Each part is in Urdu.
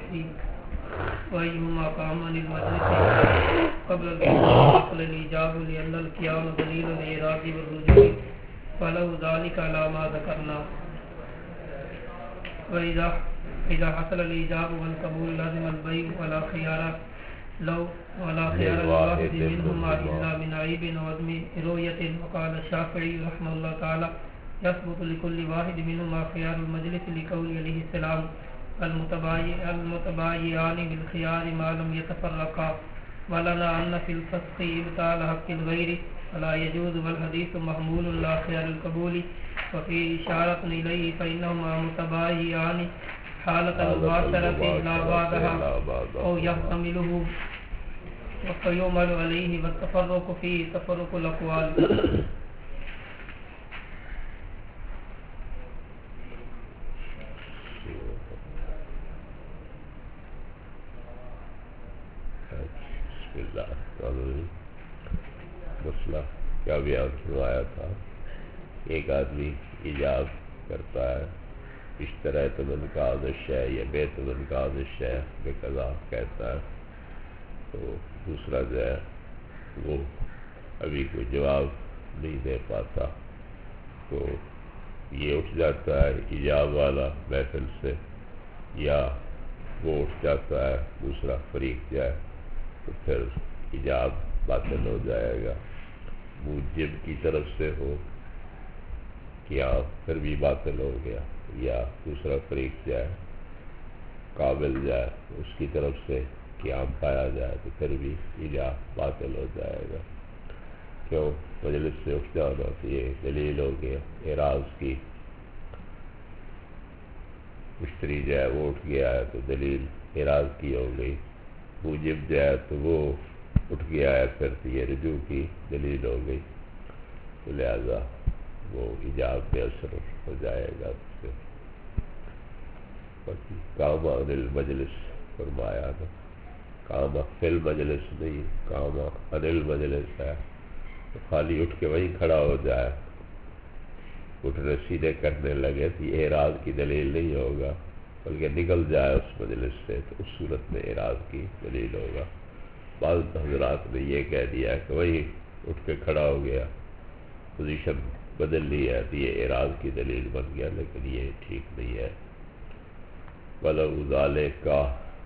وأيهما قام عن المجلس قبل القيام قبل الإجاب لأن القيام دليل الإعراض والرجوع فله ذلك على ما ذكرنا. وإذا حصل الإجاب والقبول لازم البيع ولا خيار لواحد منهما إلا من عيب وعدم رؤية. وقال الشافعي رحمه الله تعالى يثبت لكل واحد منهما خيار المجلس لقول عليه السلام المتبايعان بالخيار ما لم يتفرقا. ولنا أن في الفسق إبطال حق الغير فلا يجوز والحديث محمول لا خيار القبول وفي إشارة إليه فإنهما متبايعان حالة المباشرة لا بعدها أو يحتمله وفيعمل عليه والتفرق فيه تفرق الأقوال. مسئلہ کیا بیان کروایا تھا. ایک آدمی ایجاب کرتا ہے اشتريت منك هذا الشيء یا بیت منك هذا الشيء بقضا کہتا ہے تو دوسرا جو ہے وہ ابھی کوئی جواب نہیں دے پاتا تو یہ اٹھ جاتا ہے ایجاب والا محفل سے یا وہ اٹھ جاتا ہے دوسرا فریق جائے تو پھر ایجاب باطل ہو جائے گا. موجب کی طرف سے ہو کیا پھر بھی باطل ہو گیا یا دوسرا فریق جائے قابل جائے اس کی طرف سے قیام پایا جائے تو پھر بھی ایجاب باطل ہو جائے گا. کیوں مجلس سے اٹھ جانا تو یہ دلیل ہو گیا اعراض کی. مشتری جو ہے وہ اٹھ گیا ہے تو دلیل اعراض کی ہو گئی. موجب جو ہے تو وہ اٹھ گیا ہے پھر تو یہ رجوع کی دلیل ہو گئی تو لہذا وہ ایجاب بے اثر ہو جائے گا. قام عن المجلس فرمایا نا, قام فی المجلس نہیں, قام عن المجلس ہے تو خالی اٹھ کے وہیں کھڑا ہو جائے اٹھنے سیدھے کرنے لگے تو یہ اعراض کی دلیل نہیں ہوگا بلکہ نکل جائے اس مجلس سے تو اس صورت میں اعراض کی دلیل ہوگا. بعض حضرات نے یہ کہہ دیا کہ وہی اٹھ کے کھڑا ہو گیا پوزیشن بدل لی ہے تو یہ اعراض کی دلیل بن گیا, لیکن یہ ٹھیک نہیں ہے. وَلَوْ ذَلِكَ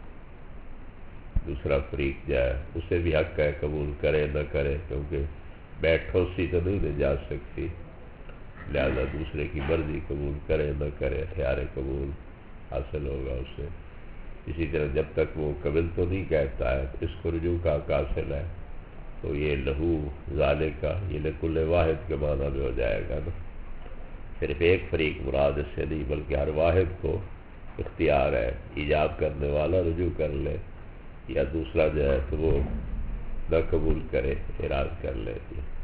دوسرا فریق جائے اسے بھی حق ہے قبول کرے نہ کرے کیونکہ بیٹھو سی تو نہیں جا سکتی لہذا دوسرے کی مرضی قبول کرے نہ کرے خیار قبول حاصل ہوگا اسے. اسی طرح جب تک وہ قبل تو نہیں کہتا ہے اس کو رجوع کا حق حاصل ہے تو یہ لہو ذالک یہ لکل واحد کے معنی میں ہو جائے گا نا. صرف ایک فریق مراد اس سے نہیں بلکہ ہر واحد کو اختیار ہے ایجاب کرنے والا رجوع کر لے یا دوسرا جو ہے تو وہ نہ قبول کرے اعراض کر لے.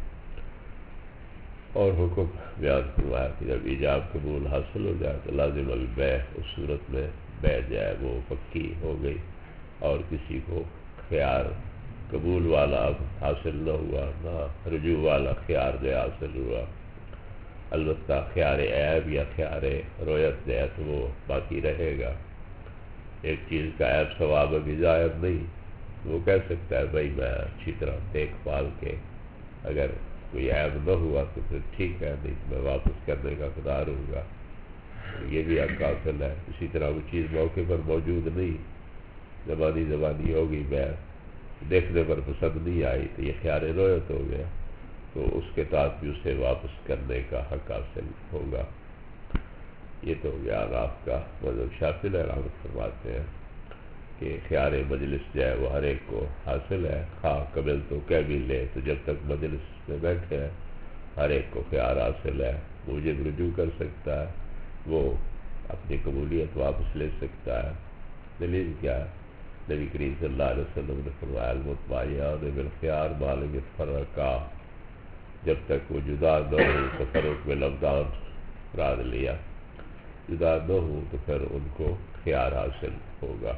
اور حکم بیان ہوا ہے کہ جب ایجاب قبول حاصل ہو جائے تو لازم البیع اس صورت میں بیع جائے وہ پکی ہو گئی اور کسی کو خیار قبول والا اب حاصل نہ ہوا نہ رجوع والا خیار جو حاصل ہوا. البتہ خیار عیب یا خیار رویت جو ہے تو وہ باقی رہے گا. ایک چیز کا عیب ثواب ابھی ظاہر نہیں وہ کہہ سکتا ہے بھائی میں اچھی طرح دیکھ بھال کے اگر کوئی عیب نہ ہوا تو پھر ٹھیک ہے نہیں میں واپس کرنے کا اقدار ہوں گا یہ بھی حق حاصل ہے. اسی طرح وہ چیز موقع پر موجود نہیں زبانی ہوگی میں دیکھنے پر پسند نہیں آئی تو یہ خیال رویت ہو گیا تو اس کے ساتھ بھی اسے واپس کرنے کا حق حاصل ہوگا. یہ تو ہو گیا احناف کا مذہب. شافعی رحمۃ فرماتے ہیں کہ خیار مجلس جو ہے وہ ہر ایک کو حاصل ہے خواہ قبل تو کہہ بھی لے تو جب تک مجلس میں بیٹھے ہیں ہر ایک کو خیار حاصل ہے. موجب رجوع کر سکتا ہے وہ اپنی قبولیت واپس لے سکتا ہے. دلیل کیا ہے؟ نبی کریم صلی اللہ علیہ وسلم نے فرمایا المتباعیان بالخیار ما لم یتفرقا جب تک وہ جدا نہ ہو تفرق میں لفظان مراد لیا جدا نہ ہو تو پھر ان کو خیار حاصل ہوگا.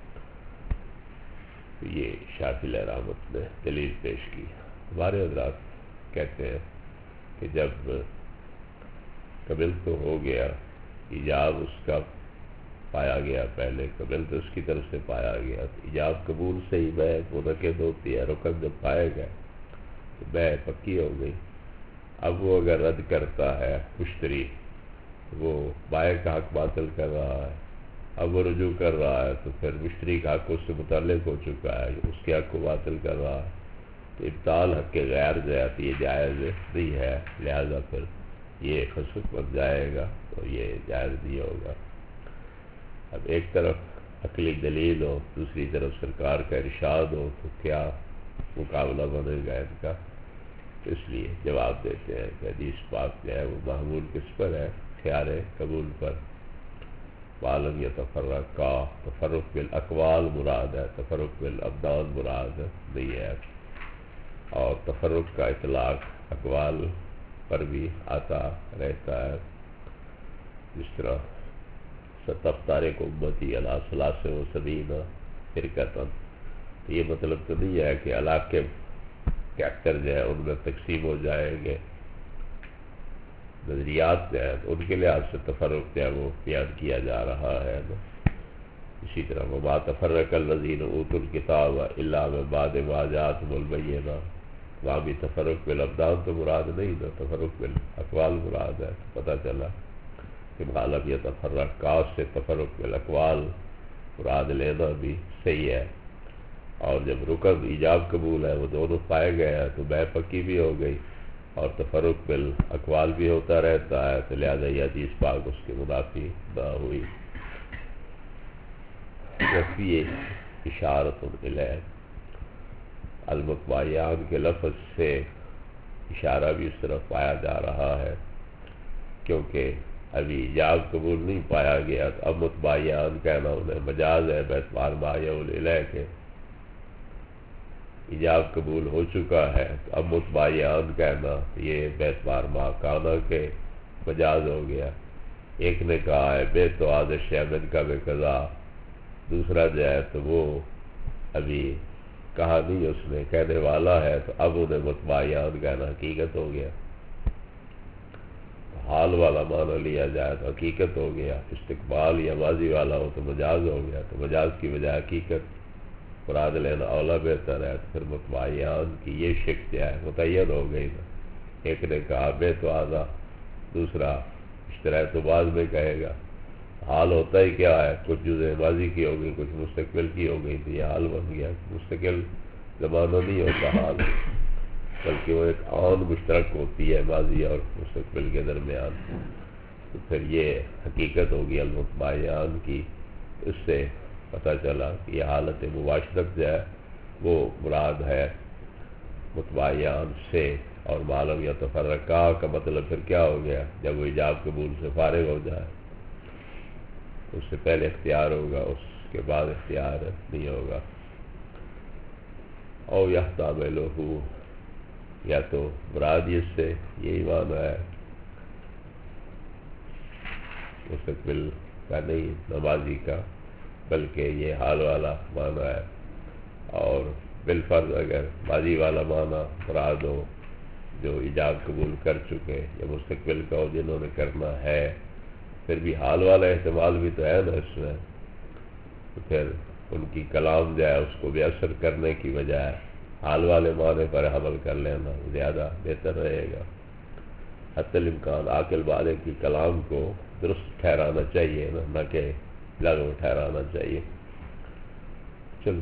یہ شافعی رحمت نے دلیل پیش کی. ہمارے حضرات کہتے ہیں کہ جب قبل تو ہو گیا ایجاب اس کا پایا گیا پہلے، قبل تو اس کی طرف سے پایا گیا، ایجاب قبول سے ہی بے منعقد ہوتی ہے، رکن جب پائے گئے تو بے پکی ہو گئی۔ اب وہ اگر رد کرتا ہے مشتری، وہ بائع کا حق باطل کر رہا ہے، اب وہ رجوع کر رہا ہے تو پھر مشتری کا حق اس سے متعلق ہو چکا ہے، اس کے حق کو باطل کر رہا ہے، تو ابطال حق کے غیر جو ہے یہ جائز نہیں ہے، لہذا پھر یہ فسق بن جائے گا تو یہ جائز نہیں ہوگا۔ اب ایک طرف عقلی دلیل ہو، دوسری طرف سرکار کا ارشاد ہو، تو کیا مقابلہ بنے گا ان کا؟ اس لیے جواب دیتے ہیں کہ حدیث پاک جو ہے وہ محمول کس پر ہے؟ خیار قبول پر۔ معلوم یتفرقا، تفرق بالاقوال مراد ہے، تفرق بالابدان مراد نہیں ہے، اور تفرق کا اطلاق اقوال پر بھی آتا رہتا ہے، جس طرح ستفترق امتی علی ثلاث و سبعین فرقۃ، تو یہ مطلب تو نہیں ہے کہ علاقے کے اکثر جو ہے ان میں تقسیم ہو جائیں گے، نظریات جو ہیں ان کے لحاظ سے تفرق جو ہے وہ بیان کیا جا رہا ہے نا۔ اسی طرح وما تفرق الذین اوتوا الکتاب الا من بعد ما جاءتهم البینہ، وہاں بھی تفرق بالابدان تو مراد نہیں نا، تفرق بالاقوال مراد ہے، تو پتہ چلا کہ معلوم یتفرق کا سے تفرق بالاقوال مراد لینا بھی صحیح ہے، اور جب رکن ایجاب قبول ہے وہ دونوں پائے گئے ہیں تو بے پکی بھی ہو گئی، اور تفرق بالاقوال بھی ہوتا رہتا ہے، تو لہذا یہ حدیث پاک اس کے منافی نہ ہوئی۔ وفی اشارۃ الیہ، المتباعیان کے لفظ سے اشارہ بھی اس طرف پایا جا رہا ہے، کیونکہ ابھی ایجاب قبول نہیں پایا گیا، تو اب متباعیان کہنا انہیں مجاز ہے باعتبار ما یعول الیہ کے، ایجاب قبول ہو چکا ہے تو اب متباعیان کہنا یہ باعتبار ما کانا کے مجاز ہو گیا۔ ایک نے کہا ہے بے تو آدش من کا بے قضا، دوسرا جو ہے تو وہ ابھی کہا نہیں، اس نے کہنے والا ہے، تو اب انہیں متباعیان کہنا حقیقت ہو گیا، حال والا معنی لیا جائے تو حقیقت ہو گیا، استقبال یا ماضی والا ہو تو مجاز ہو گیا، تو مجاز کی بجائے حقیقت مراد لینا اولا بہتر ہے، تو پھر متباعیان کی یہ شک جو ہے متعین ہو گئی نا۔ ایک نے کہا بے تو آدھا، دوسرا اشترا تو بعد میں کہے گا، حال ہوتا ہی کیا ہے، کچھ جزء ماضی کی ہو گئی، کچھ مستقبل کی ہو گئی، تو یہ حال بن گیا۔ مستقل زمانہ نہیں ہوتا حال، بلکہ وہ ایک آن مشترک ہوتی ہے ماضی اور مستقبل کے درمیان، تو پھر یہ حقیقت ہوگی المتباعیان کی۔ اس سے پتہ چلا کہ یہ حالت مباشرت جو ہے وہ مراد ہے متباعیان سے، اور معلوم یا تفرقہ کا مطلب پھر کیا ہو گیا؟ جب وہ ایجاب قبول سے فارغ ہو جائے، اس سے پہلے اختیار ہوگا، اس کے بعد اختیار نہیں ہوگا۔ او یحتملہ، یا تو مراد اس سے یہی معنی ہے مستقبل کا نہیں، نمازی کا، بلکہ یہ حال والا معنی ہے، اور بالفرض اگر ماضی والا معنی مراد ہو جو ایجاب قبول کر چکے، یا مستقبل کا ہو جنہوں نے کرنا ہے، پھر بھی حال والا احتمال بھی تو ہے نا اس میں، تو پھر ان کی کلام جو ہے اس کو بھی اثر کرنے کی بجائے حال والے معنی پر حمل کر لینا زیادہ بہتر رہے گا۔ حتی الامکان عاقل بالغ کی کلام کو درست ٹھہرانا چاہیے نا، نہ کہ لغو ٹھہرانا چاہیے۔ چل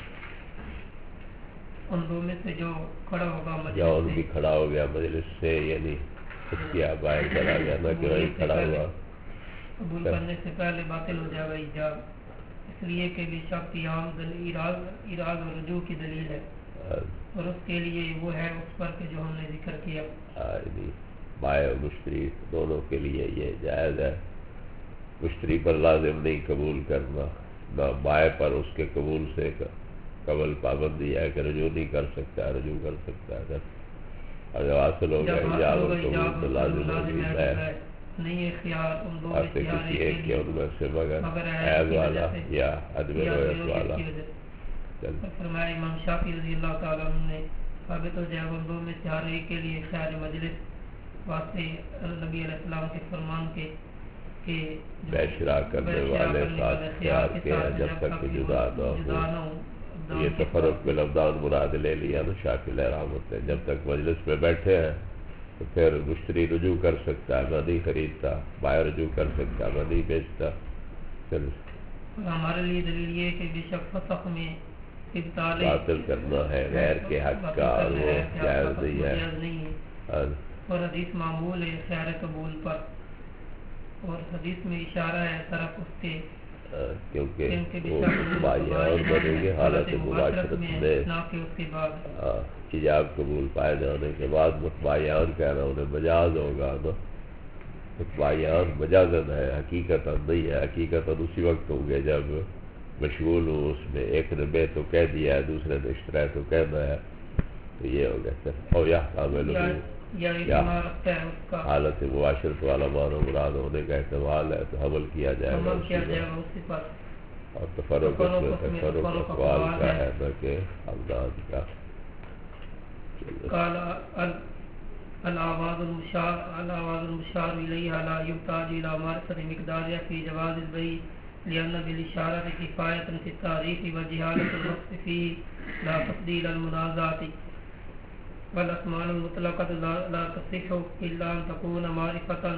ان دو میں سے جو کھڑا ہوگا یا ان مجلس بھی کھڑا ہو گیا مجلس سے، یعنی کیا باہر چلا گیا نا کہ وہیں کھڑا ہوا، قبول کرنے سے پہلے باطل ہو جائے گا ایجاب، اس لیے کہ بھی شک کی عام ایراض و رجوع کی دلیل ہے، اور اس کے لیے وہ ہے اس پر کہ جو ہم نے ذکر کیا۔ بائع اور مشتری دونوں کے لیے یہ جائز ہے، مشتری پر لازم نہیں قبول کرنا، نہ بائع پر اس کے قبول سے قبل پابندی ہے کہ رجوع نہیں کر سکتا، رجوع کر سکتا ہے، اگر حاصل ہو گیا ایجاب اور قبول تو لازم ہوگی بائع، نہیں اختیار ان دو آپ سے کسی ایک کے ان میں سے مگر عیب والا یا عدم رویت والا۔ فرمایا امام شافعی رضی اللہ تعالیٰ عنہ نے ثابت ہو جائے ان دو میں سے ہر ایک کے لیے خیر مجلس واسطے نبی علیہ السلام کے فرمان کے کہ بے شراک کرنے والے ساتھ اختیار کے ہیں جب تک کہ جدا نہ ہو. یہ تفرق بالابدان مراد لے لیا نا شاکل رحمت نے. جب تک مجلس میں بیٹھے ہیں تو پھر مشتری رجوع کر سکتا ہے، میں نہیں خریدتا، بائر رجوع کر سکتا، میں نہیں بیچتا. پھر ہمارے لیے دلیل یہ کہ بے شک فسخ میں باطل کرنا ہے غیر کے حق کا، اور وہ جائز نہیں ہے. اور حدیث معمول ہے خیار قبول پر، اور حدیث میں اشارہ ہے طرف اس کے کیونکہ وہ بائیان بنیں گے حالت مباشرت میں ایجاب قبول پائے جانے کے بعد بائیان کہنا انہیں مجاز ہوگا نا. بائیان مجازن ہے، حقیقتاً نہیں ہے. حقیقتاً اسی وقت ہوں گے جب مشغول ہوں اس میں. ایک نے بے تو کہہ دیا ہے، دوسرے نے اشترا تو کہنا ہے، تو یہ ہو گیا. پھر اور حالت مباشرت والا معنی مراد ہونے کا احتمال ہے تو حمل کیا جائے گا. اور تفرق اس میں تفرق اقوال کا ہے نہ کہ ابدان کا. الآواز المشار إليها لا يحتاج إلى معرفة مقدارها في جواز البيع لأن بالإشارة كفاية في التعريف وجهالة الوصف فيه لا تفضيل المنازعات. والأسماء المطلقة لا تصح إلا أن تكون معرفة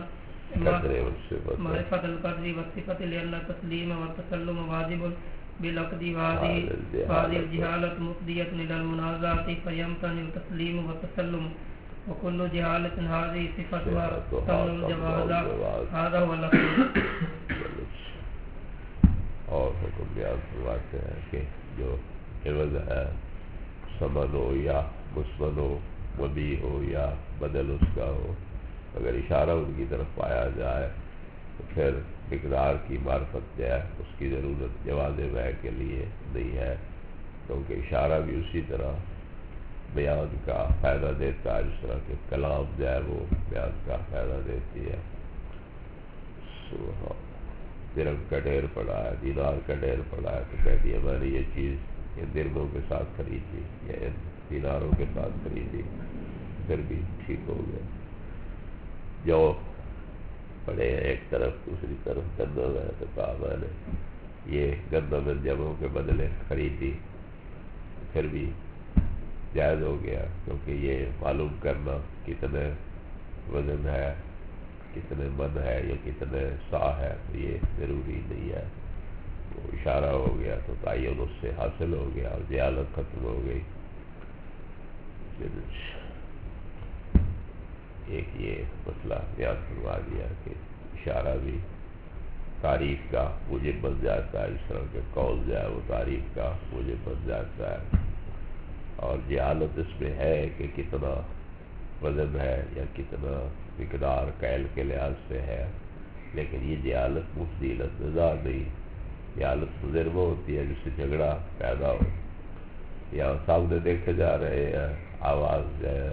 القدر والصفة لأن التسليم والتسلم واجب بالعقد، وهذه الجهالة مفضية إلى المنازعات فيمتنع التسليم والتسلم، وكل جهالة هذه صفتها تمنع الجواز. هذا هو الأصل. اور حکم بیان فرماتے ہیں کہ جو عوض ہے ثمن ہو یا مسمن ہو، مبیع ہو یا بدل اس کا ہو، اگر اشارہ ان کی طرف پایا جائے تو پھر مقدار کی معرفت جو ہے اس کی ضرورت جواز بیع کے لیے نہیں ہے، کیونکہ اشارہ بھی اسی طرح بیان کا فائدہ دیتا ہے جس طرح کہ کلام جو ہے وہ بیان کا فائدہ دیتی ہے. درہم کا ڈھیر پڑا ہے، دینار کا ڈھیر پڑا ہے، تو کہہ دیا میں نے یہ چیز ان درہموں کے ساتھ خریدی یا ان دیناروں کے ساتھ خریدی، پھر بھی ٹھیک ہو گیا. جو پڑے ہیں ایک طرف دوسری طرف گندم ہے تو کہا میں نے یہ گندم ان جمعوں کے بدلے خریدی، پھر بھی جائز ہو گیا، کیونکہ یہ معلوم کرنا کتنے وزن ہے، کتنے من ہے یا کتنے سا ہے، تو یہ ضروری نہیں ہے. وہ اشارہ ہو گیا تو تعین اس سے حاصل ہو گیا اور جہالت ختم ہو گئی. ایک یہ مسئلہ یاد کروا دیا کہ اشارہ بھی تعریف کا موجب بن جاتا ہے، اس طرح کے قول جو ہے وہ تعریف کا موجب بن جاتا ہے. اور جہالت اس میں ہے کہ کتنا وزن ہے یا کتنا مقدار کیل کے لحاظ سے ہے، لیکن یہ جہالت مفضیلت نزاع نہیں. جہالت مضربہ ہوتی ہے جس سے جھگڑا پیدا ہو، یا سامنے دیکھے جا رہے ہیں آواز جو ہے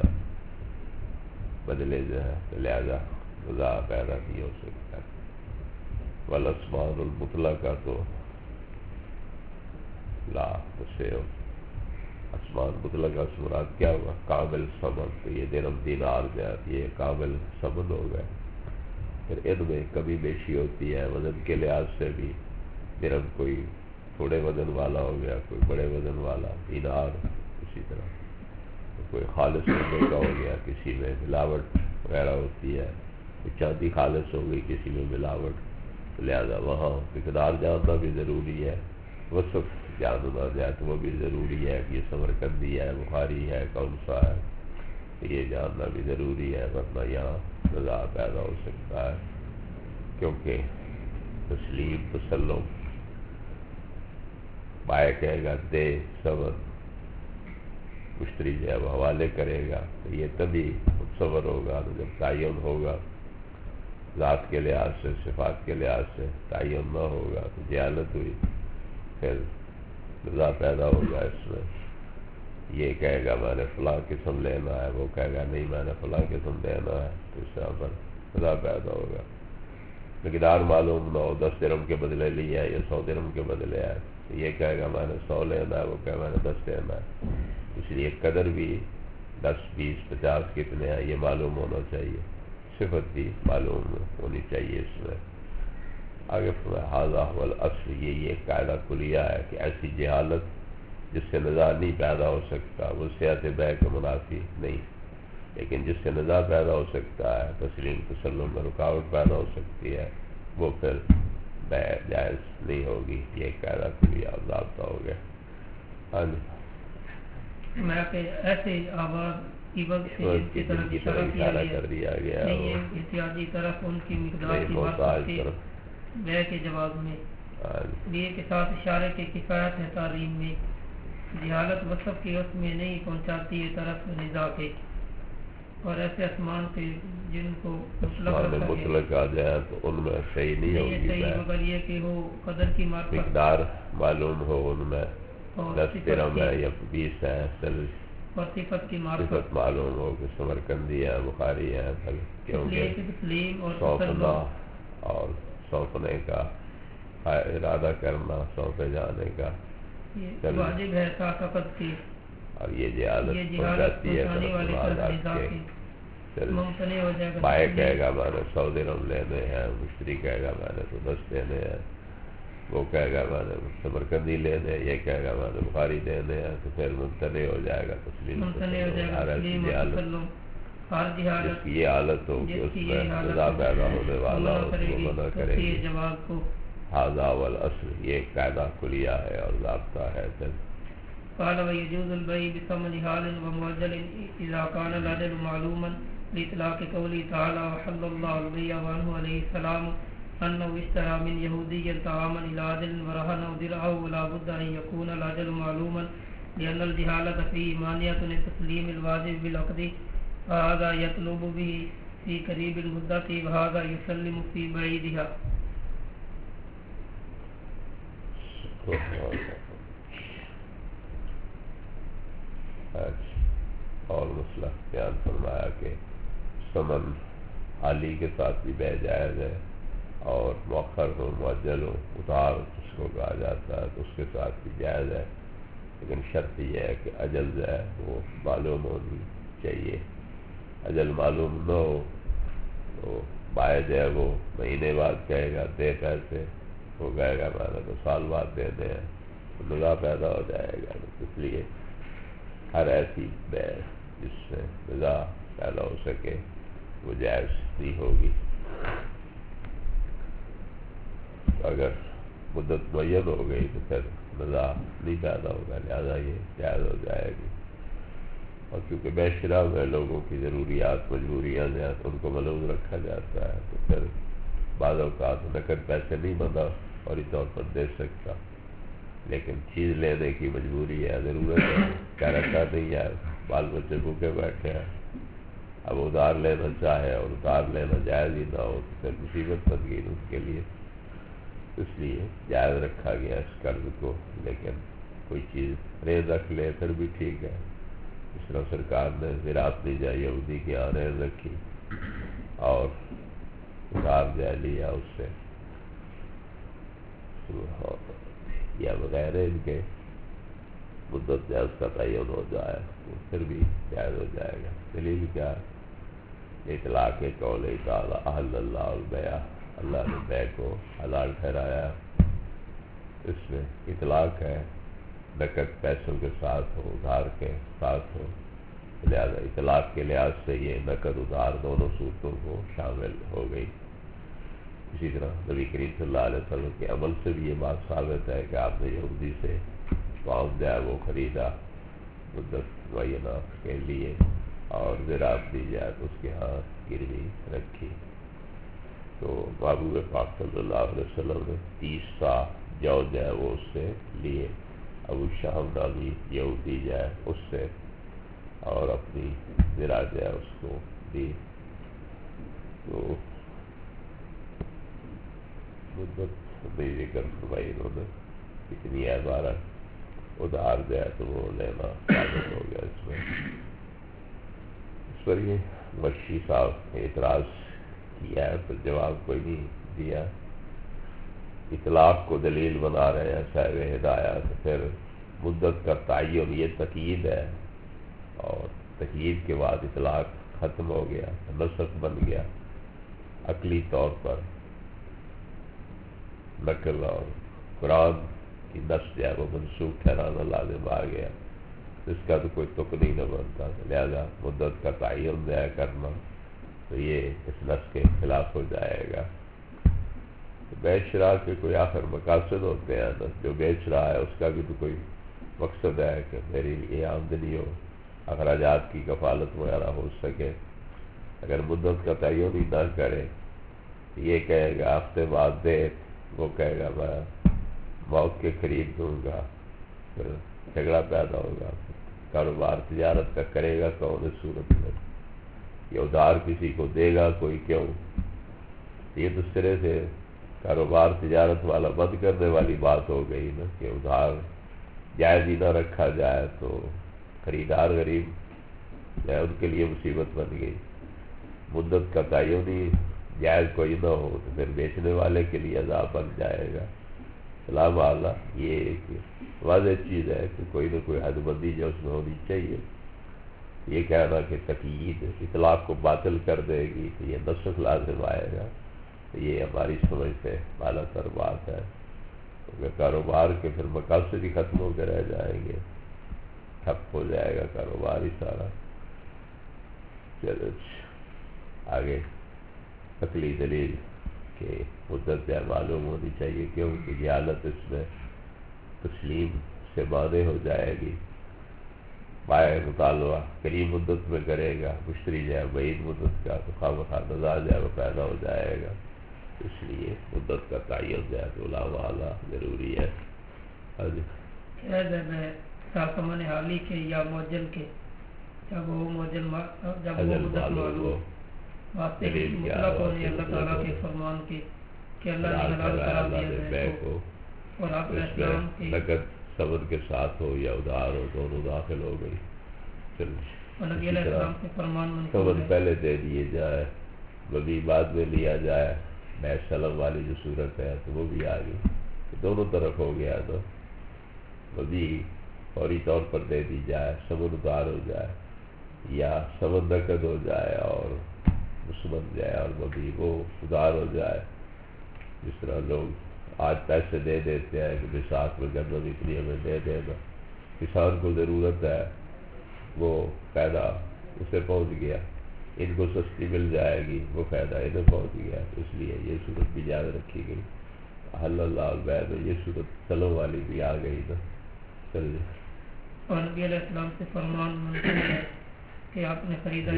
بدلے جو ہے لہذا نزاع پیدا نہیں ہو سکتا. والاسمان المطلقہ تو لا اسے اسمان مطلقہ سے مراد کیا ہوا؟ کامل ثمن. تو یہ درہم دینار جو ہے یہ کامل ثمن ہو گئے. پھر ان میں کمی بیشی ہوتی ہے وزن کے لحاظ سے بھی. درہم کوئی تھوڑے وزن والا ہو گیا، کوئی بڑے وزن والا. دینار اسی طرح کوئی خالص ہونے کا ہو گیا، کسی میں ملاوٹ وغیرہ ہوتی ہے. کوئی چاندی خالص ہو گئی، کسی میں ملاوٹ. لہذا وہاں مقدار جاننا بھی ضروری ہے، وصف جاننا جائے تو وہ بھی ضروری ہے کہ یہ سمرقندی ہے، بخاری ہے، کون سا ہے، یہ جاننا بھی ضروری ہے، ورنہ یہاں نزاع پیدا ہو سکتا ہے. کیونکہ تسلیم تسلم بائع کہے گا دے صبر، مشتری جو ہے وہ حوالے کرے گا، تو یہ تبھی صبر ہوگا جب تعین ہوگا. ذات کے لحاظ سے صفات کے لحاظ سے تعین نہ ہوگا تو جہالت ہوئی، پھر نزاع پیدا ہوگا. اس میں یہ کہے گا میں نے فلاں قسم لینا ہے، وہ کہے گا نہیں میں نے فلاں قسم لینا ہے، تو اس طرح پر نزاع پیدا ہوگا. مقدار معلوم نہ ہو، 10 درہم کے بدلے لیا ہے یا 100 درہم کے بدلے ہے، تو یہ کہے گا میں نے 100 لینا ہے، وہ کہے میں نے 10 لینا ہے. اس لیے قدر بھی 10 20 50 کتنے ہیں یہ معلوم ہونا چاہیے، صفت بھی معلوم ہونی چاہیے اس میں. آگے ھذا ھو الاصل، یہ قاعدہ کلیہ ہے کہ ایسی جہالت جس سے نزاع نہیں پیدا ہو سکتا وہ صحت بیع کا منافی نہیں، لیکن جس سے نزاع پیدا ہو سکتا ہے، تسلیم تسلم میں رکاوٹ پیدا ہو سکتی ہے، وہ پھر بیع جائز نہیں ہوگی۔ یہ ایک قاعدہ کلیہ ضابطہ ہو گیا۔ ہاں جی، میں کہ ایسے آواز عوض سے جن کی طرف اشارہ کر دیا گیا نہیں ہے احتیاطی طرف ان کی مقدار کی بات کے بیع کے جواز میں لیے کے ساتھ اشارے کے کفایت ہے تعلیم میں، جہالت وصف کی اس میں نہیں پہنچاتی ہے طرف نزاع کے، اور ایسے اسمان سے جن کو مطلق آ جائے تو ان میں صحیح نہیں ہوگی، صحیح مگر یہ کہ ہو قدر کی معرفت مقدار معلوم ہو، ان میں 10 درہم ہے یا 20 ہے، اور صفت کی صفت معلوم ہو کہ سمرقندی ہے، بخاری ہے، کیونکہ تسلیم اور سونپنا اور سونپنے کا ارادہ کرنا، سونپے جانے کا واجب ہے طاقت کی، اور یہ جہالت پہنچاتی ہے ممتنع ہو جائے گا۔ بائع کہے گا میں نے 100 درہم لینے ہیں، مشتری کہے گا میں نے تو 10 لینے ہیں، وہ کہے گا میں نے سمرقندی لینے، یہ کہے گا میں نے بخاری لینے ہیں، تو پھر ممتنع ہو جائے گا تسلیم جس کی یہ حالت ہو کہ اس میں نزاع پیدا ہونے والا ہو تو وہ منع کرے گی۔ ھذا ھو الاصل، یہ ایک قاعدہ کلیہ ہے اور ضابطہ ہے۔ پھر قال ويجوز البيع بثمن حال ومؤجل اذا كان الاجل معلوما لاطلاق قوله تعالى وحل الله البيع وعنه عليه السلام انه اشترى من يهودي طعاما الى اجل ورهن درعه ولا بد ان يكون الاجل معلوما لان الجهالة فيه مانعة لتسليم الواجب بالعقد، فهذا يطلب به في قريب المدة وهذا يسلم في بعيدها۔ اور مسئلہ بیان فرمایا کہ ثمن حالی کے ساتھ بھی بیع جائز ہے، اور مؤخر ہو، معجل ہو، ادھار جس کو کہا جاتا ہے تو اس کے ساتھ بھی جائز ہے، لیکن شرط یہ ہے کہ اجل جو ہے وہ معلوم ہونی چاہیے۔ اجل معلوم نہ ہو تو بائع جو ہے وہ مہینے بعد کہے گا دے پیسے، وہ کہے گا میں نے تو سال بعد دے دے ہیں، تو نزاع پیدا ہو جائے گا۔ اس لیے ہر ایسی بیع جس سے نزاع پیدا ہو سکے وہ جائز نہیں ہوگی۔ اگر مدت معین ہو گئی تو پھر نزاع نہیں پیدا ہوگا، لہذا یہ جائز ہو جائے گی۔ اور کیونکہ بیع شرا میں لوگوں کی ضروریات مجبوریاں ہیں تو ان کو ملحوظ رکھا جاتا ہے، تو پھر بعض اوقات نقد پیسے نہیں بندہ فوری طور پر دے سکتا، لیکن چیز لینے کی مجبوری ہے، ضرورت ہے، کیا رکھا نہیں ہے، بال بچے بھوکے بیٹھے ہیں، اب ادھار لینا چاہے اور ادھار لینا جائز ہی نہ ہو تو پھر مصیبت بن گئی اس کے لیے، اس لیے جائز رکھا گیا اس قرض کو۔ لیکن کوئی چیز ریز رکھ لے پھر بھی ٹھیک ہے، اس طرح سرکار نے زراعت دی جائے یہودی کی یہاں ریز رکھی اور ادھار جائے لیا اس سے، یا بغیر ان کے مدت جائز کا تعین ہو جائے تو پھر بھی جائز ہو جائے گا۔ دلیل کیا ہے؟ اطلاق قول تعالی احل اللہ البیع، اللہ نے بیع کو حلال ٹھہرایا، اس میں اطلاق ہے، نقد پیسوں کے ساتھ ہو، ادھار کے ساتھ ہو، لہذا اطلاق کے لحاظ سے یہ نقد ادھار دونوں صورتوں کو شامل ہو گئی۔ اسی طرح نبی کریم صلی اللہ علیہ وسلم کے عمل سے بھی یہ بات ثابت ہے کہ آپ نے یہودی سے معاوضہ جو ہے وہ خریدا مدت معینہ کے لیے، اور زراعت دی جائے تو اس کے ہاں گروی رکھی، تو محبوب پاک صلی اللہ علیہ وسلم نے 30 سا جو ہے وہ اس سے لیے، ابو شام نامی یہودی جو ہے اس سے، اور اپنی زراعت جو ہے اس کو دی، تو مدت نہیں ذکر فرمائی انہوں نے، اتنی ہے 12 ادھار جو ہے تو وہ لینا ثابت ہو گیا اس میں۔ اس پر یہ مشی صاحب نے اعتراض کیا ہے، پر جواب کوئی نہیں دیا، اطلاق کو دلیل بنا رہے ہیں صاحب ہدایت، پھر مدت کا تعین یہ تقیید ہے، اور تقیید کے بعد اطلاق ختم ہو گیا، نسخ بن گیا عقلی طور پر، نقل اور قرآن کی نص جو ہے وہ منسوخ ٹھہرانا لازم آ گیا، اس کا تو کوئی تک نہیں نہ بنتا، لہذا مدت کا تعین ضائع کرنا تو یہ اس نص کے خلاف ہو جائے گا۔ بیع شراء کے کوئی آخر مقاصد ہوتے ہیں نا، جو بیچ رہا ہے اس کا بھی تو کوئی مقصد ہے کہ میری یہ آمدنی ہو، اخراجات کی کفالت وغیرہ ہو سکے۔ اگر مدت کا تعین ہی نہ کرے، یہ کہے گا ہفتے بعد دے، وہ کہے گا میں موت کے قریب دوں گا، پھر جھگڑا پیدا ہوگا۔ کاروبار تجارت کا کرے گا کون اس صورت میں؟ یہ ادھار کسی کو دے گا کوئی کیوں؟ یہ تو سرے سے کاروبار تجارت والا بند کرنے والی بات ہو گئی نا، کہ ادھار جائز ہی نہ رکھا جائے تو خریدار غریب یا ان کے لیے مصیبت بن گئی۔ مدت کا تعین ہی جائز کوئی نہ ہو تو پھر بیچنے والے کے لیے عذاب بن جائے گا۔ سلام اللہ، یہ ایک واضح چیز ہے کہ کوئی نہ کوئی حد بندی جو اس میں ہونی چاہیے۔ یہ کہنا کہ تقیید اطلاق کو باطل کر دے گی تو یہ نسخ لازم آئے گا، تو یہ ہماری سمجھ سے بالا تر بات ہے، کیونکہ کاروبار کے پھر مقاصد ہی ختم ہو کے رہ جائیں گے، ٹھپ ہو جائے گا کاروبار ہی سارا۔ چلو آگے عقلی دلیل کہ مدت جو معلوم ہونی چاہیے، کیونکہ یہ حالت اس میں تسلیم سے مانع ہو جائے گی۔ بائع مطالبہ قریب مدت میں کرے گا، مشتری جو ہے بعید مدت کا، تو خواہ نزاع جو ہے وہ پیدا ہو جائے گا۔ اس لیے مدت کا تعین جو ہے تو علامہ اعلیٰ ضروری ہے۔ ساختمان حالی کے یا معجل کے، جب وہ مدت معلوم واسطے مطلق ہونے اللہ تعالیٰ کے فرمان کے کہ اللہ نے حلال قرار دیا بیع کو، اور آپ علیہ السلام کے نقد ثمن کے ساتھ ہو یا ادھار ہو، دونوں داخل ہو گئی۔ اور نبی علیہ السلام کے فرمان منقول ثمن ہے، پہلے دے دیے جائے، مبی بعد میں لیا جائے، بیع سلم والی جو صورت ہے تو وہ بھی آ گئی، دونوں طرف ہو گیا۔ تو مبی فوری طور پر دے دی جائے، ثمن ادھار ہو جائے، یا ثمن نقد ہو جائے اور مسمن جائے، اور مبی وہ ادھار ہو جائے۔ جس طرح لوگ آج پیسے دے دیتے ہیں کہ بساکھ میں گندم اتنی ہمیں دے دینا، کسان کو ضرورت ہے، وہ فائدہ اسے پہنچ گیا، ان کو سستی مل جائے گی، وہ فائدہ انہیں پہنچ گیا، اس لیے یہ صورت بھی یاد رکھی گئی۔ حل اللہ البیع میں یہ صورت سلم والی بھی آ گئی نا۔ چلیے، اور نبی علیہ السلام سے فرمان منقول ہے کہ آپ نے خریدا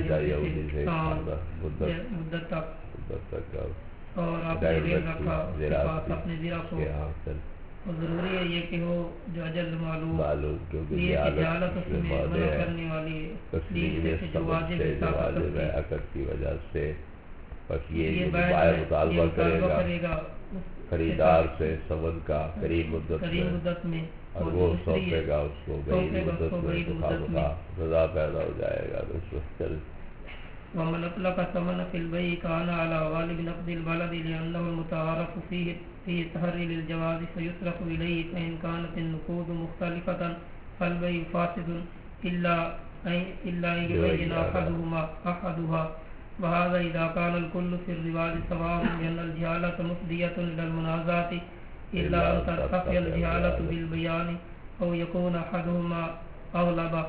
مدت تک، اور آپ نے ریل رکھا اپنے زیرہ کو، اور ضروری ہے یہ کہ وہ جو اجل معلوم، یہ جہالت اس میں منع کرنے والی ہے، جو واجب ہے عقد کی وجہ سے، بس یہ باہر مطالبہ کرے گا خریدار سے ثمن کا قریب مدت میں، اور وہ سونپے گا اس کو بعید مدت میں، تو خامخواہ رضا پیدا ہو جائے گا۔ تو اس وقت ومن اطلق ثمن في البيع كان على غالب نقد البلد لأنه المتعارف فيه التحري للجواز فيصرف إليه، فإن كانت النقود مختلفة فالبيع فاسد إلا أن يبين أحدها، وهذا إذا كان الكل في الرواج سواء، لأن الجهالة مفضية إلى المنازعة إلا أن ترتفع الجهالة بالبيان أو يكون أحدهما أغلب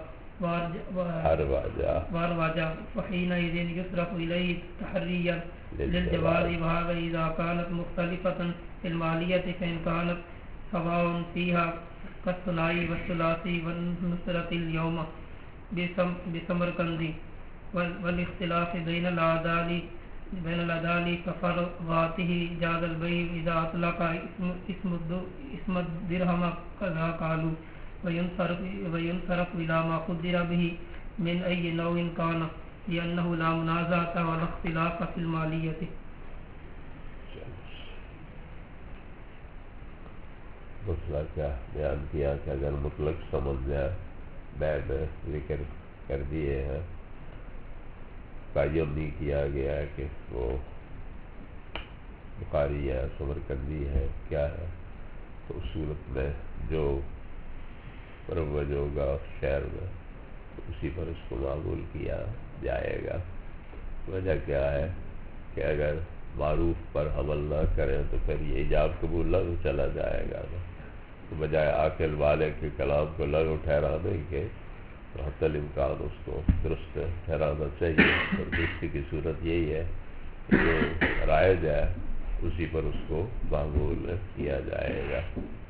وارواجا، وحينئذ يصرف إليه تحريا للجواز، وهذا إذا كانت مختلفة في المالية، فإن كانت سواء فيها كالثنائي والثلاثي والنصرة اليوم بسمرقند، والاختلاف بين العدال كفرغاته جاز البيع إذا أطلق اسم الدرهم كذا قالوا، وينصرف إلى ما قدر به من أي نوع كان، لأنه لا منازعة ولا اختلاف في المالية۔ مسئلہ کیا بیان کیا کہ اگر مطلق سمجھ جائے، بیع میں ذکر کر دیے ہیں، تعین نہیں کیا گیا ہے کہ وہ بخاری ہے، سمرقندی ہے، کیا ہے، تو اس صورت میں جو مروج ہوگا شہر میں اسی پر اس کو معمول کیا جائے گا۔ وجہ کیا ہے کہ اگر معروف پر عمل نہ کریں تو پھر یہ ایجاب قبول لغو چلا جائے گا نا. تو بجائے عاقل والے کے کلام کو لغو ٹھہرانے کے تو حتی الامکان اس کو درست ٹھہرانا چاہیے. اور دوسری کی صورت یہی ہے کہ جو رائج ہے اسی پر اس کو معمول کیا جائے گا.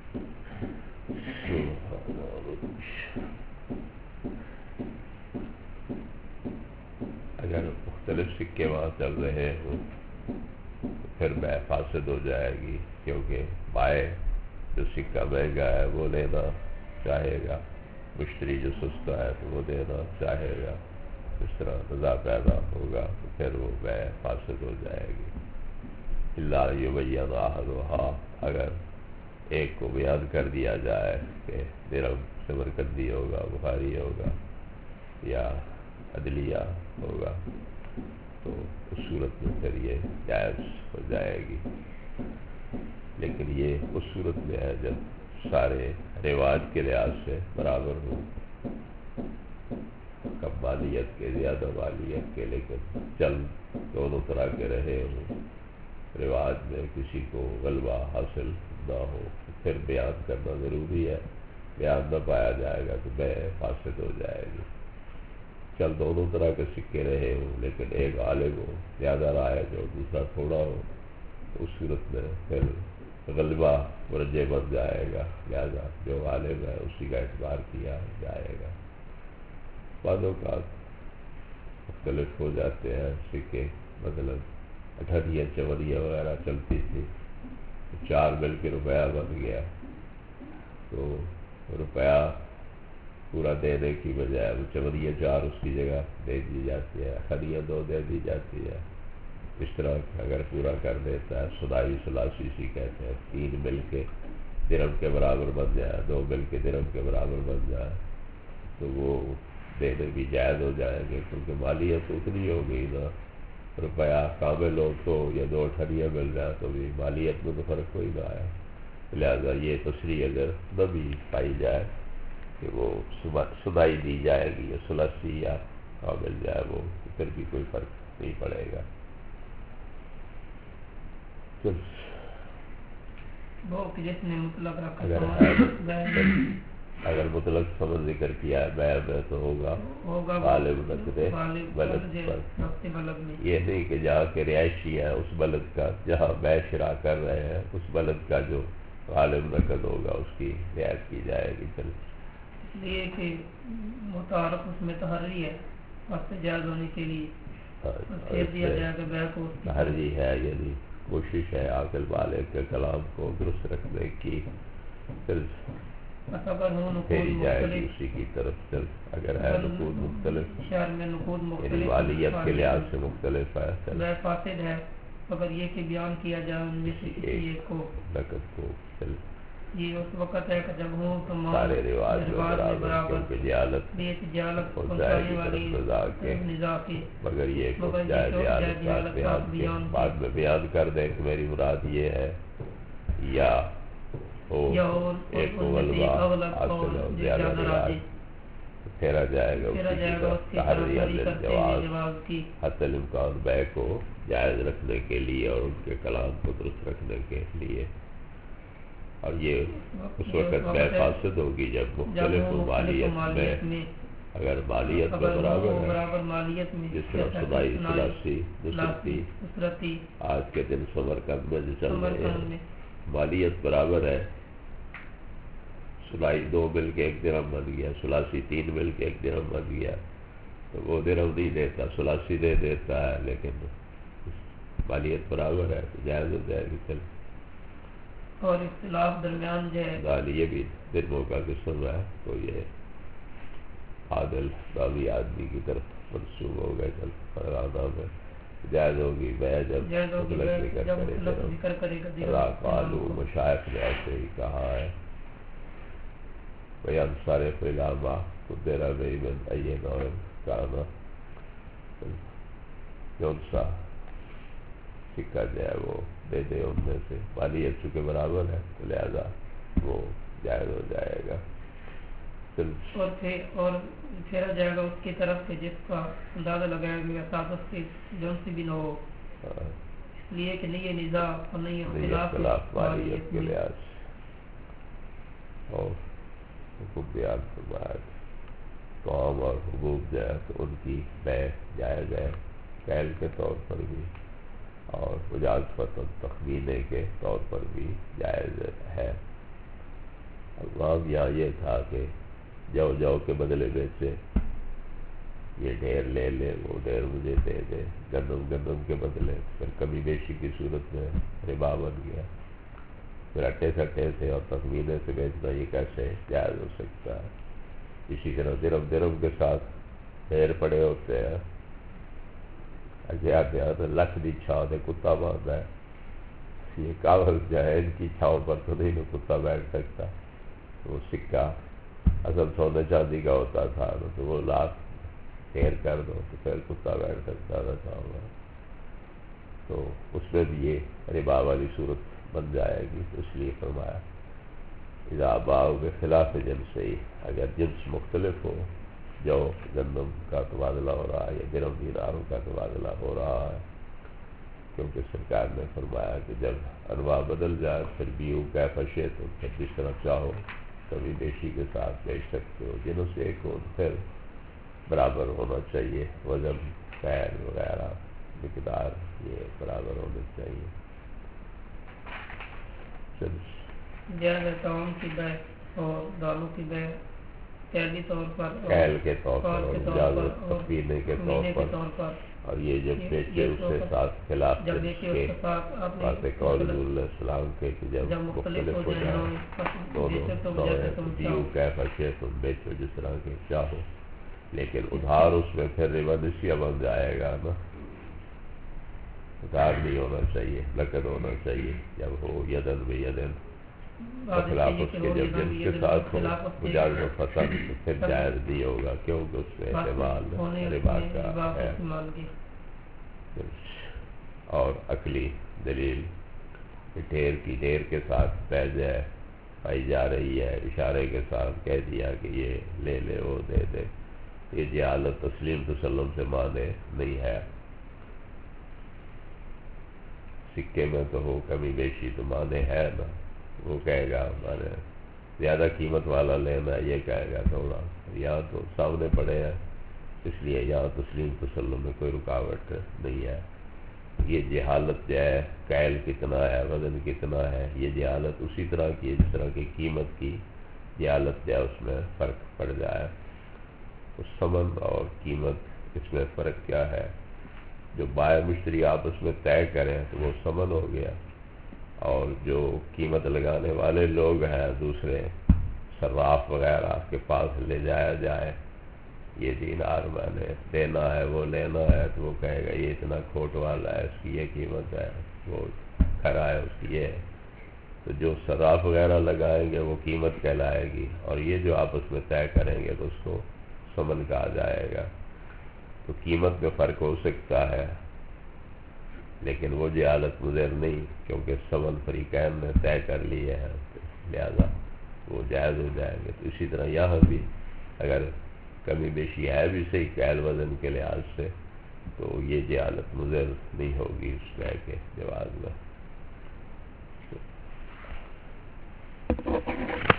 اگر مختلف سکے وہاں چل رہے ہوں تو پھر بیع فاسد ہو جائے گی، کیونکہ بائع جو سکہ مہنگا ہے وہ لینا چاہے گا، مشتری جو سستا ہے تو وہ دینا چاہے گا. اس طرح نزاع پیدا ہوگا تو پھر وہ بیع فاسد ہو جائے گی. الا یبین احدھا، اگر ایک کو بیان کر دیا جائے کہ درہم سمرقندی ہوگا، بخاری ہوگا یا عدلیہ ہوگا، تو اس صورت میں پھر یہ جائز ہو جائے گی. لیکن یہ اس صورت میں ہے جب سارے رواج کے لحاظ سے برابر ہوں، کم مالیت کے، زیادہ مالیت کے، لیکن چل دونوں طرح کے رہے ہوں، رواج میں کسی کو غلبہ حاصل نہ ہو، پھر بیان کرنا ضروری ہے. بیان نہ پایا جائے گا تو بیع فاسد ہو جائے گی. چل دونوں طرح کے سکے رہے ہوں لیکن ایک غالب ہو، زیادہ رائج ہو، دوسرا تھوڑا ہو، تو اس صورت میں پھر غلبہ مرجع بن جائے گا. لہذا جو غالب ہے اسی کا اعتبار کیا جائے گا. بعض اوقات مختلف ہو جاتے ہیں سکے، مثلا 18 چوریاں وغیرہ چلتی تھی، 4 مل کے روپیہ بن گیا، تو روپیہ پورا دینے کی بجائے وہ چوریاں 4 اس کی جگہ دے دی جاتی ہے، خریاں 2 دے دی جاتی ہے. اس طرح اگر پورا کر دیتا ہے، سدائی ثلاثی سی کہتے ہیں، 3 مل کے درہم کے برابر بن جائے، 2 مل کے درہم کے برابر بن جائے تو وہ دینے بھی جائز ہو جائیں گے، کیونکہ مالیت اتنی ہو گئی نا. روپیہ کامل ہو تو یا 2 ٹھڑیاں مل جائیں تو بھی مالیت میں تو فرق کوئی نہ آیا. لہذا یہ تصریح اگر نہ بھی پائی جائے کہ وہ سدائی دی جائے گی یا ثلاثی یا کامل جائے وہ، پھر بھی کوئی فرق نہیں پڑے گا. جس نے مطلق رکھا اگر مطلق سمجھ ذکر کیا ہے بیع میں تو ہوگا غالب نقد بلد پر. یہ نہیں کہ جہاں کے رہائشی ہیں اس بلد کا، جہاں بیع شرا کر رہے ہیں اس بلد کا جو غالب نقد ہوگا اس کی رعایت کی جائے گی. اس لیے کہ متعارف اس میں تحری ہے، وقت جائز ہونے کے لیے دیا جائے گا بیع کو. تحری ہے یعنی کوشش ہے عاقل بالغ کے کلام کو درست رکھنے کی، پھر پھیری جائے گی اسی کی طرف. اگر ہے نقود مختلف یعنی مالیت کے لحاظ سے مختلف ہے، بیع فاسد ہے. اگر یہ کہ بیان کیا جائے ان میں سے کسی ایک کو نقد کو، یہ اس وقت ہے کہ جب ہوں تو سارے رواج میں برابر، کیونکہ جہالت ہو جائے گی طرف نزاع کے. مگر یہ کہ جائے جہالت بعد میں بیان کر دیں کہ میری مراد یہ ہے، یا ہو ایک کو غلبہ حاصل ہو، زیادہ رواج پھیرا جائے گا اسی کی طرف. تحری الجواز کی حتی الامکان بیع کو جائز رکھنے کے لیے اور ان کے کلام کو درست رکھنے کے لیے. اور یہ اس وقت بیع فاسد ہوگی جب مختلف مالیت میں، اگر مالیت میں برابر ہے، جس طرح سدائی ثلاثی نصرتی آج کے دن سمرقند میں جو چل رہے ہیں، مالیت برابر ہے، سدائی 2 مل کے 1 درہم بن گیا، ثلاثی 3 مل کے 1 درہم بن گیا، تو وہ درہم نہیں دیتا، ثلاثی دے دیتا ہے، لیکن مالیت برابر ہے تو جائز ہو جائے گی. چل اور اختلاف درمیان جو ہے یہ بھی درموں کا قسم ہے، تو یہ عادل باغی آدمی کی طرف منسوب ہو گئے. چل فرغانہ میں جائز ہوگی بیع جب مطلق ذکر کرے گا. قالو مشائخ نے ایسے ہی کہا ہے. بیان سارے علامہ قدر من ای نوع کانا، کون سا سکہ جو ہے وہ دے دے ان میں سے، مالیت چونکہ برابر ہے تو لہذا وہ جائز ہو جائے گا. اور پھیرا جائے گا اس کی طرف سے جس کا اندازہ لگایا گیا، طاقت سے جون سے بھی نہ ہو. اس لیے کہ نہیں نزاع اور نہیں اختلاف مالیت کے لحاظ سے. اور حکم بیان فرمایا طعام اور حبوب جو ہے تو ان کی بیع جائز ہے کیل کے طور پر بھی اور مجازفت اور تخمینے کے طور پر بھی جائز ہے. اللہ یہاں یہ تھا کہ جو کے بدلے بیچے، یہ ڈھیر لے لے وہ ڈھیر مجھے دے دے، گندم کے بدلے. پھر کمی بیشی کی صورت میں ربا بن گیا. پھر اٹھے سٹھے سے اور تخمینے سے بیچنا یہ کیسے جائز ہو سکتا ہے؟ اسی طرح درم کے ساتھ ڈھیر پڑے ہوتے ہیں. تو لکھ دی چھاؤں نے کتا باندھا ہے، یہ کاغذ جو ہے ان کی چھاؤں پر تو نہیں کتا بیٹھ سکتا. وہ سکہ اصل سونے چاندی کا ہوتا تھا تو وہ لاکھ ڈھیر کر دو تو پھر کتا بیٹھ سکتا تھا چھاؤں میں. تو اس میں بھی یہ ربا والی صورت بن جائے گی. تو اس لیے فرمایا اذا باؤ کے خلاف جنس ہی، اگر جنس مختلف ہو، جو گندم کا تبادلہ ہو رہا ہے یا درم دیناروں کا تبادلہ ہو رہا ہے، کیونکہ سرکار نے فرمایا کہ جب انواع بدل جائے پھر بیو کیف شئت تو پھر جس طرح چاہو کبھی بیشی کے ساتھ بیچ سکتے ہو. جنس ایک ہو پھر برابر ہونا چاہیے، وزن پیر وغیرہ مقدار یہ برابر ہونے چاہیے. جائز طعام کی بیع اور دالوں کی بیع کیل کے طور پر اور تخمینے کے طور پر. اور یہ جب بیچے اس کے ساتھ خلاف کے بات قول علیہ السلام کے کہ جب مختلف ہو جائے دونوں دیو کیف شئت تم بیچو جس طرح کے چاہو. لیکن ادھار اس میں پھر ربا نسیہ بن جائے گا نا. ادھار نہیں ہونا چاہیے، نقد ہونا چاہیے. جب ہو یدن بھی یدن خلاف اس کے جب جنس کے ساتھ ہو مجاز و فصل تو پھر جائز نہیں ہوگا کیونکہ اس میں احتمال ربا کا ہے. اور عقلی دلیل ڈھیر کے ساتھ بیع جائے پائی جا رہی ہے، اشارے کے ساتھ کہہ دیا کہ یہ لے لے وہ دے دے، یہ جہالت تسلیم تسلم سے مانے نہیں ہے. سکے میں تو ہو کمی بیشی تو مانے ہے نا. وہ کہے گا ہمارے زیادہ قیمت والا لینا، یہ کہے گا تھوڑا. یہاں تو سامنے پڑے ہیں اس لیے یہاں تسلیم تسلم میں کوئی رکاوٹ نہیں ہے. یہ جہالت جو ہے کیل کتنا ہے وزن کتنا ہے، یہ جہالت اسی طرح کی ہے جس طرح کی قیمت کی جہالت جو ہے اس میں فرق پڑ جائے. تو ثمن اور قیمت اس میں فرق کیا ہے؟ جو بائع مشتری آپس میں طے کریں تو وہ ثمن ہو گیا، اور جو قیمت لگانے والے لوگ ہیں دوسرے صراف وغیرہ کے پاس لے جایا جائے یہ دینار میں نے دینا ہے وہ لینا ہے تو وہ کہے گا یہ اتنا کھوٹ والا ہے اس کی یہ قیمت ہے، وہ کھرا ہے اس کی یہ ہے. تو جو صراف وغیرہ لگائیں گے وہ قیمت کہلائے گی، اور یہ جو آپس میں طے کریں گے تو اس کو ثمن کہا جائے گا. تو قیمت میں فرق ہو سکتا ہے لیکن وہ جہالت مضر نہیں، کیونکہ ثمن فریقین نے طے کر لیے ہیں لہذا وہ جائز ہو جائیں گے. تو اسی طرح یہاں بھی اگر کمی بیشی ہے بھی صحیح کیل وزن کے لحاظ سے تو یہ جہالت مضر نہیں ہوگی اس طرح کے جواز میں.